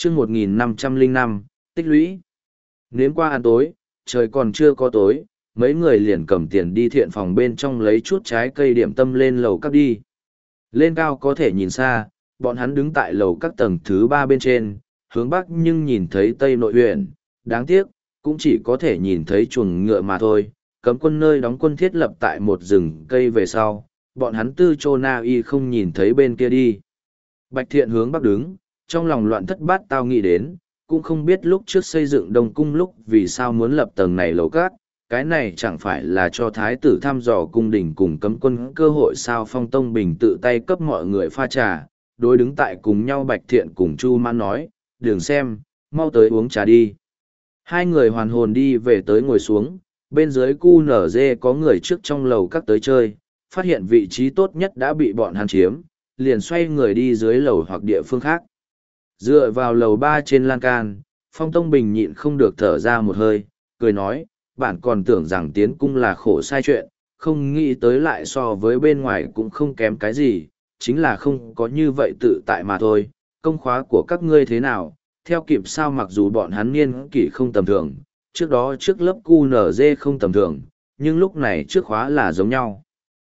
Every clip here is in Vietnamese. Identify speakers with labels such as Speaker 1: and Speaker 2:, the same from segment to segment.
Speaker 1: chương 1505, tích lũy. Nếm qua ăn tối, trời còn chưa có tối, mấy người liền cầm tiền đi thiện phòng bên trong lấy chút trái cây điểm tâm lên lầu các đi. Lên cao có thể nhìn xa, bọn hắn đứng tại lầu các tầng thứ 3 bên trên, hướng bắc nhưng nhìn thấy tây nội huyện, đáng tiếc, cũng chỉ có thể nhìn thấy chuồng ngựa mà thôi. Cấm quân nơi đóng quân thiết lập tại một rừng cây về sau, bọn hắn tư chô na y không nhìn thấy bên kia đi. Bạch Thiện hướng bắc đứng, trong lòng loạn thất bát tao nghĩ đến, cũng không biết lúc trước xây dựng Đông Cung lúc vì sao muốn lập tầng này lầu cát, cái này chẳng phải là cho thái tử thăm dò cung đình cùng cấm quân cơ hội sao. Phong Tông Bình tự tay cấp mọi người pha trà, đối đứng tại cùng nhau Bạch Thiện cùng Chu Mãn nói, đường xem, mau tới uống trà đi. Hai người hoàn hồn đi về tới ngồi xuống, bên dưới cu nở dê có người trước trong lầu các tới chơi, phát hiện vị trí tốt nhất đã bị bọn hắn chiếm, liền xoay người đi dưới lầu hoặc địa phương khác. Dựa vào lầu 3 trên lan can, Phong Tông Bình nhịn không được thở ra một hơi, cười nói, bạn còn tưởng rằng tiến cung là khổ sai chuyện, không nghĩ tới lại so với bên ngoài cũng không kém cái gì, chính là không có như vậy tự tại mà thôi. Công khóa của các ngươi thế nào, theo kịp sao? Mặc dù bọn hắn niên kỷ không tầm thường, trước đó trước lớp QNZ không tầm thường, nhưng lúc này trước khóa là giống nhau.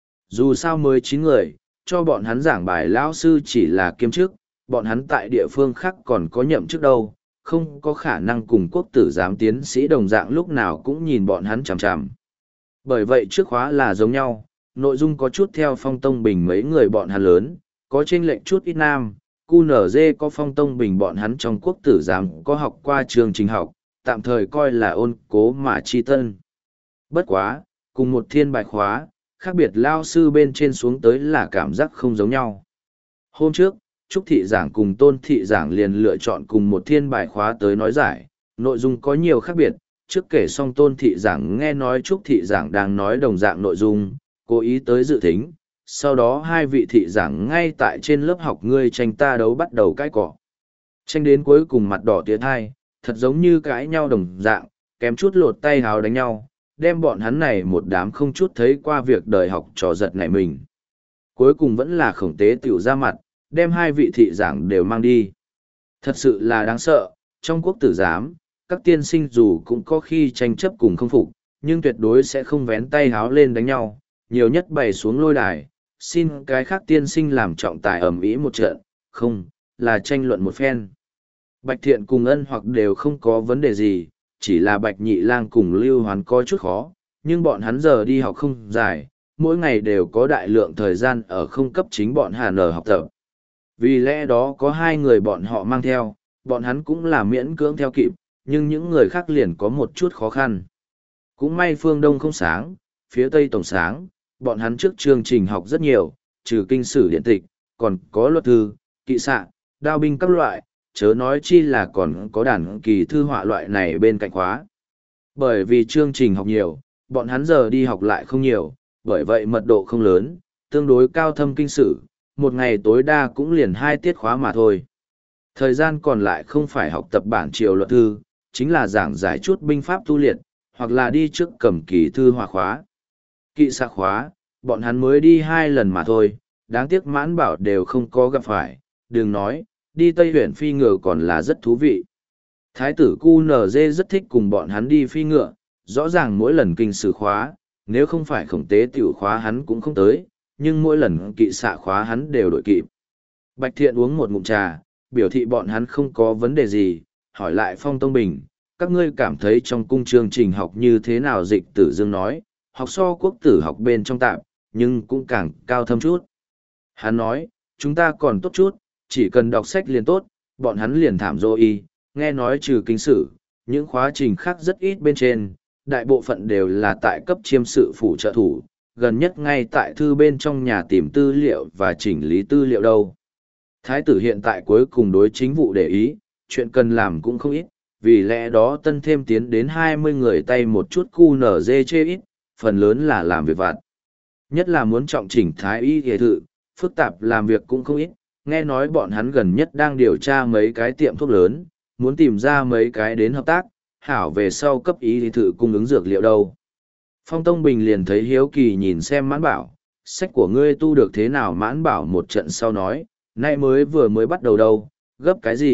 Speaker 1: Dù sao mới 9 người, cho bọn hắn giảng bài lão sư chỉ là kiêm chức, bọn hắn tại địa phương khác còn có nhậm chức đâu, không có khả năng cùng quốc tử giám tiến sĩ đồng dạng lúc nào cũng nhìn bọn hắn chằm chằm. Bởi vậy trước khóa là giống nhau, nội dung có chút theo Phong Tông Bình mấy người bọn hắn lớn, có chênh lệch chút ít nam, QNZ có Phong Tông Bình bọn hắn trong quốc tử giám có học qua trường trình học, tạm thời coi là ôn cố mà chi tân. Bất quá, cùng một thiên bài khóa, khác biệt lao sư bên trên xuống tới là cảm giác không giống nhau. Hôm trước, Trúc Thị Giảng cùng Tôn Thị Giảng liền lựa chọn cùng một thiên bài khóa tới nói giải, nội dung có nhiều khác biệt. Trước kể xong Tôn Thị Giảng nghe nói Trúc Thị Giảng đang nói đồng dạng nội dung, cố ý tới dự thính. Sau đó hai vị thị giảng ngay tại trên lớp học ngươi tranh ta đấu bắt đầu cãi cọ. Tranh đến cuối cùng mặt đỏ tía thai, thật giống như cãi nhau đồng dạng, kém chút lột tay háo đánh nhau, đem bọn hắn này một đám không chút thấy qua việc đời học trò giật nảy mình. Cuối cùng vẫn là Khổng Tế tiểu ra mặt, đem hai vị thị giảng đều mang đi. Thật sự là đáng sợ, trong quốc tử giám, các tiên sinh dù cũng có khi tranh chấp cùng không phục, nhưng tuyệt đối sẽ không vén tay háo lên đánh nhau, nhiều nhất bày xuống lôi đài, xin cái khác tiên sinh làm trọng tài ầm ĩ một trận, không, là tranh luận một phen. Bạch Thiện cùng Ân Hoặc đều không có vấn đề gì, chỉ là Bạch Nhị Lang cùng Lưu Hoán có chút khó, nhưng bọn hắn giờ đi học không dài, mỗi ngày đều có đại lượng thời gian ở không cấp chính bọn Hà Nở học tập. Vì lẽ đó có hai người bọn họ mang theo, bọn hắn cũng là miễn cưỡng theo kịp, nhưng những người khác liền có một chút khó khăn. Cũng may phương Đông không sáng, phía Tây tổng sáng, bọn hắn trước chương trình học rất nhiều, trừ kinh sử điện tịch, còn có luật thư, kỵ xạ, đao binh các loại, chớ nói chi là còn có đàn kỳ thư họa loại này bên cạnh khóa. Bởi vì chương trình học nhiều, bọn hắn giờ đi học lại không nhiều, bởi vậy mật độ không lớn, tương đối cao thâm kinh sử, một ngày tối đa cũng liền 2 tiết khóa mà thôi. Thời gian còn lại không phải học tập bản triều luật thư, chính là giảng giải chút binh pháp tu liệt, hoặc là đi trước cầm kỳ thư họa khóa. Kỵ xạ khóa, bọn hắn mới đi 2 lần mà thôi, đáng tiếc Mãn Bảo đều không có gặp phải, đừng nói, đi Tây Huyện phi ngựa còn là rất thú vị. Thái tử QNZ rất thích cùng bọn hắn đi phi ngựa, rõ ràng mỗi lần kinh sử khóa, nếu không phải Khổng Tế tiểu khóa hắn cũng không tới, nhưng mỗi lần kỵ xạ khóa hắn đều đội kịp. Bạch Thiện uống một ngụm trà, biểu thị bọn hắn không có vấn đề gì, hỏi lại Phong Tông Bình, các ngươi cảm thấy trong cung chương trình học như thế nào? Dịch Tử Dương nói, học so quốc tử học bên trong tạm, nhưng cũng càng cao thâm chút. Hắn nói, chúng ta còn tốt chút, chỉ cần đọc sách liền tốt, bọn hắn liền thảm dô y, nghe nói trừ kinh sử, những khóa trình khác rất ít bên trên, đại bộ phận đều là tại cấp chiêm sự phủ trợ thủ, gần nhất ngay tại thư bên trong nhà tìm tư liệu và chỉnh lý tư liệu đâu. Thái tử hiện tại cuối cùng đối chính vụ để ý, chuyện cần làm cũng không ít, vì lẽ đó tân thêm tiến đến 20 người tay một chút QNZ chê ít, phần lớn là làm việc vặt. Nhất là muốn trọng chỉnh thái y y thự, phức tạp làm việc cũng không ít, nghe nói bọn hắn gần nhất đang điều tra mấy cái tiệm thuốc lớn, muốn tìm ra mấy cái đến hợp tác, hảo về sau cấp y thự cung ứng dược liệu đâu. Phong Tông Bình liền thấy hiếu kỳ nhìn xem Mãn Bảo, sách của ngươi tu được thế nào? Mãn Bảo một trận sau nói, nay mới vừa mới bắt đầu đâu, gấp cái gì,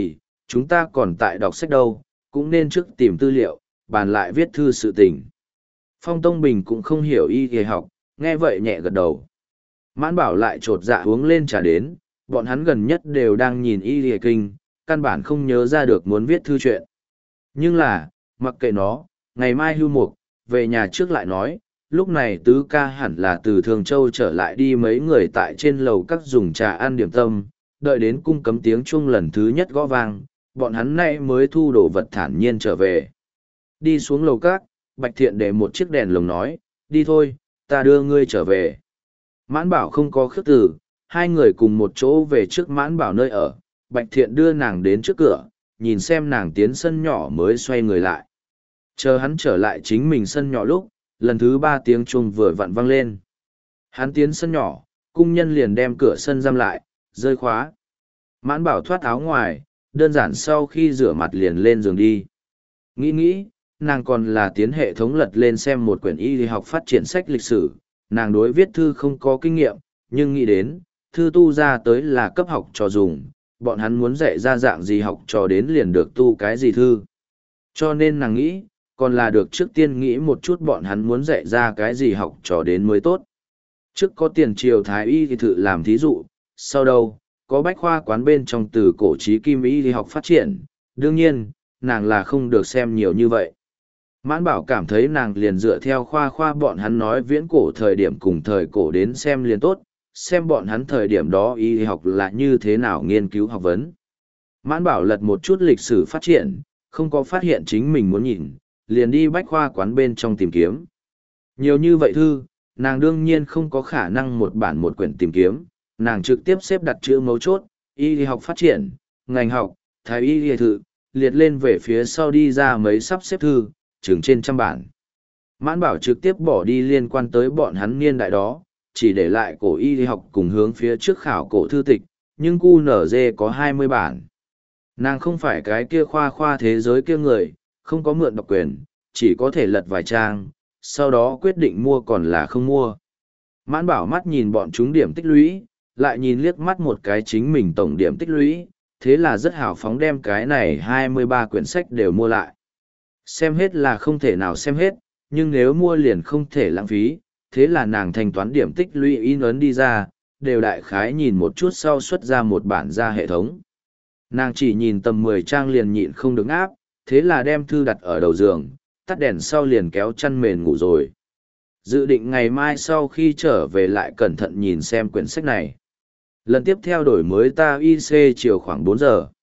Speaker 1: chúng ta còn tại đọc sách đâu, cũng nên trước tìm tư liệu, bàn lại viết thư sự tình. Phong Tông Bình cũng không hiểu y y học, nghe vậy nhẹ gật đầu. Mãn Bảo lại trột dạ uống lên trà đến, bọn hắn gần nhất đều đang nhìn y y kinh, căn bản không nhớ ra được muốn viết thư chuyện. Nhưng là, mặc kệ nó, ngày mai hưu mục, về nhà trước lại nói, lúc này tứ ca hẳn là từ Thường Châu trở lại đi, mấy người tại trên lầu các dùng trà ăn điểm tâm, đợi đến cung cấm tiếng chuông lần thứ nhất gõ vang, bọn hắn nay mới thu đồ vật thản nhiên trở về. Đi xuống lầu các, Bạch Thiện để một chiếc đèn lồng nói, đi thôi, ta đưa ngươi trở về. Mãn Bảo không có khước từ, hai người cùng một chỗ về trước Mãn Bảo nơi ở, Bạch Thiện đưa nàng đến trước cửa, nhìn xem nàng tiến sân nhỏ mới xoay người lại. Chờ hắn trở lại chính mình sân nhỏ lúc, lần thứ ba tiếng chuông vừa vặn vang lên. Hắn tiến sân nhỏ, cung nhân liền đem cửa sân giam lại, rơi khóa. Mãn Bảo thoát áo ngoài, đơn giản sau khi rửa mặt liền lên giường đi. Nghĩ, nàng còn là tiến hệ thống lật lên xem một quyển y học phát triển sách lịch sử, nàng đối viết thư không có kinh nghiệm, nhưng nghĩ đến, thư tu ra tới là cấp học trò dùng, bọn hắn muốn dạy ra dạng gì học trò đến liền được tu cái gì thư. Cho nên nàng nghĩ, còn là được trước tiên nghĩ một chút bọn hắn muốn dạy ra cái gì học trò đến mới tốt. Trước có tiền triều thái y thì thử làm thí dụ, sau đâu, có bách khoa quán bên trong từ cổ trí kim y thì học phát triển, đương nhiên, nàng là không được xem nhiều như vậy. Mãn Bảo cảm thấy nàng liền dựa theo khoa bọn hắn nói viễn cổ thời điểm cùng thời cổ đến xem liền tốt, xem bọn hắn thời điểm đó y học là như thế nào nghiên cứu học vấn. Mãn Bảo lật một chút lịch sử phát triển, không có phát hiện chính mình muốn nhìn, liền đi bách khoa quán bên trong tìm kiếm. Nhiều như vậy thư, nàng đương nhiên không có khả năng một bản một quyển tìm kiếm, nàng trực tiếp xếp đặt chữ mấu chốt, y học phát triển, ngành học, thái y y thự, liệt lên về phía sau đi ra mấy sắp xếp thư, chừng trên 100 bản. Mãn Bảo trực tiếp bỏ đi liên quan tới bọn hắn niên đại đó, chỉ để lại cổ y học cùng hướng phía trước khảo cổ thư tịch, nhưng QNZ có 20 bản. Nàng không phải cái kia khoa thế giới kia người, không có mượn độc quyền, chỉ có thể lật vài trang, sau đó quyết định mua còn là không mua. Mãn Bảo mắt nhìn bọn chúng điểm tích lũy, lại nhìn liếc mắt một cái chính mình tổng điểm tích lũy, thế là rất hào phóng đem cái này 23 quyển sách đều mua lại. Xem hết là không thể nào xem hết, nhưng nếu mua liền không thể lãng phí, thế là nàng thanh toán điểm tích lũy in ấn đi ra, đều đại khái nhìn một chút sau xuất ra một bản ra hệ thống. Nàng chỉ nhìn tầm 10 trang liền nhịn không được áp, thế là đem thư đặt ở đầu giường, tắt đèn sau liền kéo chăn mền ngủ rồi. Dự định ngày mai sau khi trở về lại cẩn thận nhìn xem quyển sách này. Lần tiếp theo đổi mới ta IC chiều khoảng 4 giờ.